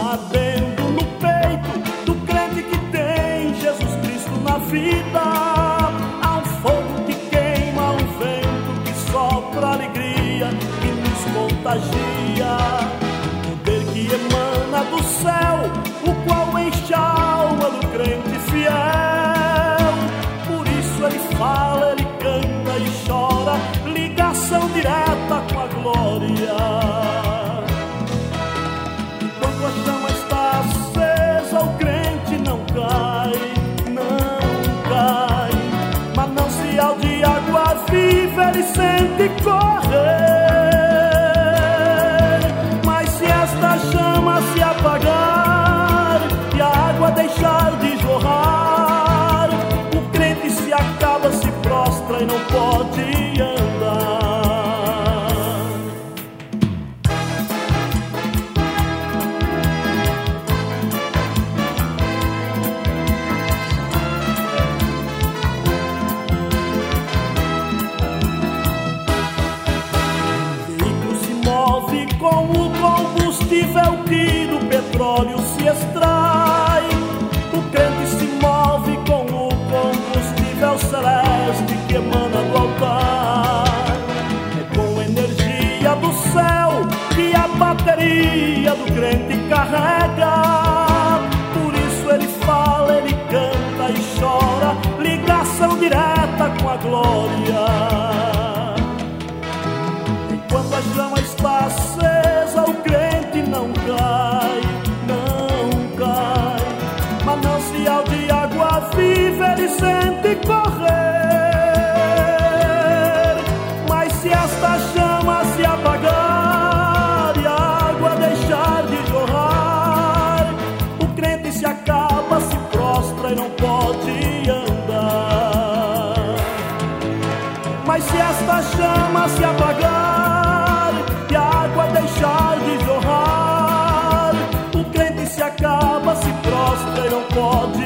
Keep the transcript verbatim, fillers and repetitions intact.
ardendo no peito do crente que tem Jesus Cristo na vida. Há um fogo que queima, um vento que sopra alegria, que nos contagia. Poder que emana do céu, o qual enche a alma do crente fiel. Por isso ele fala, ele canta e chora, ligação direta com a glória. Enquanto a chama está acesa, o crente não cai, não cai. Manancial de água viva ele sente correr. Mas se esta chama se apagar e a água deixar de jorrar, o crente se acaba, se prostra e não pode andar. Com o combustível que do petróleo se extrai, o crente se move com o combustível celeste que emana do altar. É com energia do céu que a bateria do crente carrega. Por isso ele fala, ele canta e chora, ligação direta com a glória. Enquanto a chama está acesa, o crente não cai, não cai. Manancial de água viva ele sente correr. Mas se esta chama se apagar e a água deixar de jorrar, o crente se acaba, se prostra e não pode andar. Mas se esta chama se apagar e a água deixar de jorrar, o crente se acaba, se prostra e não pode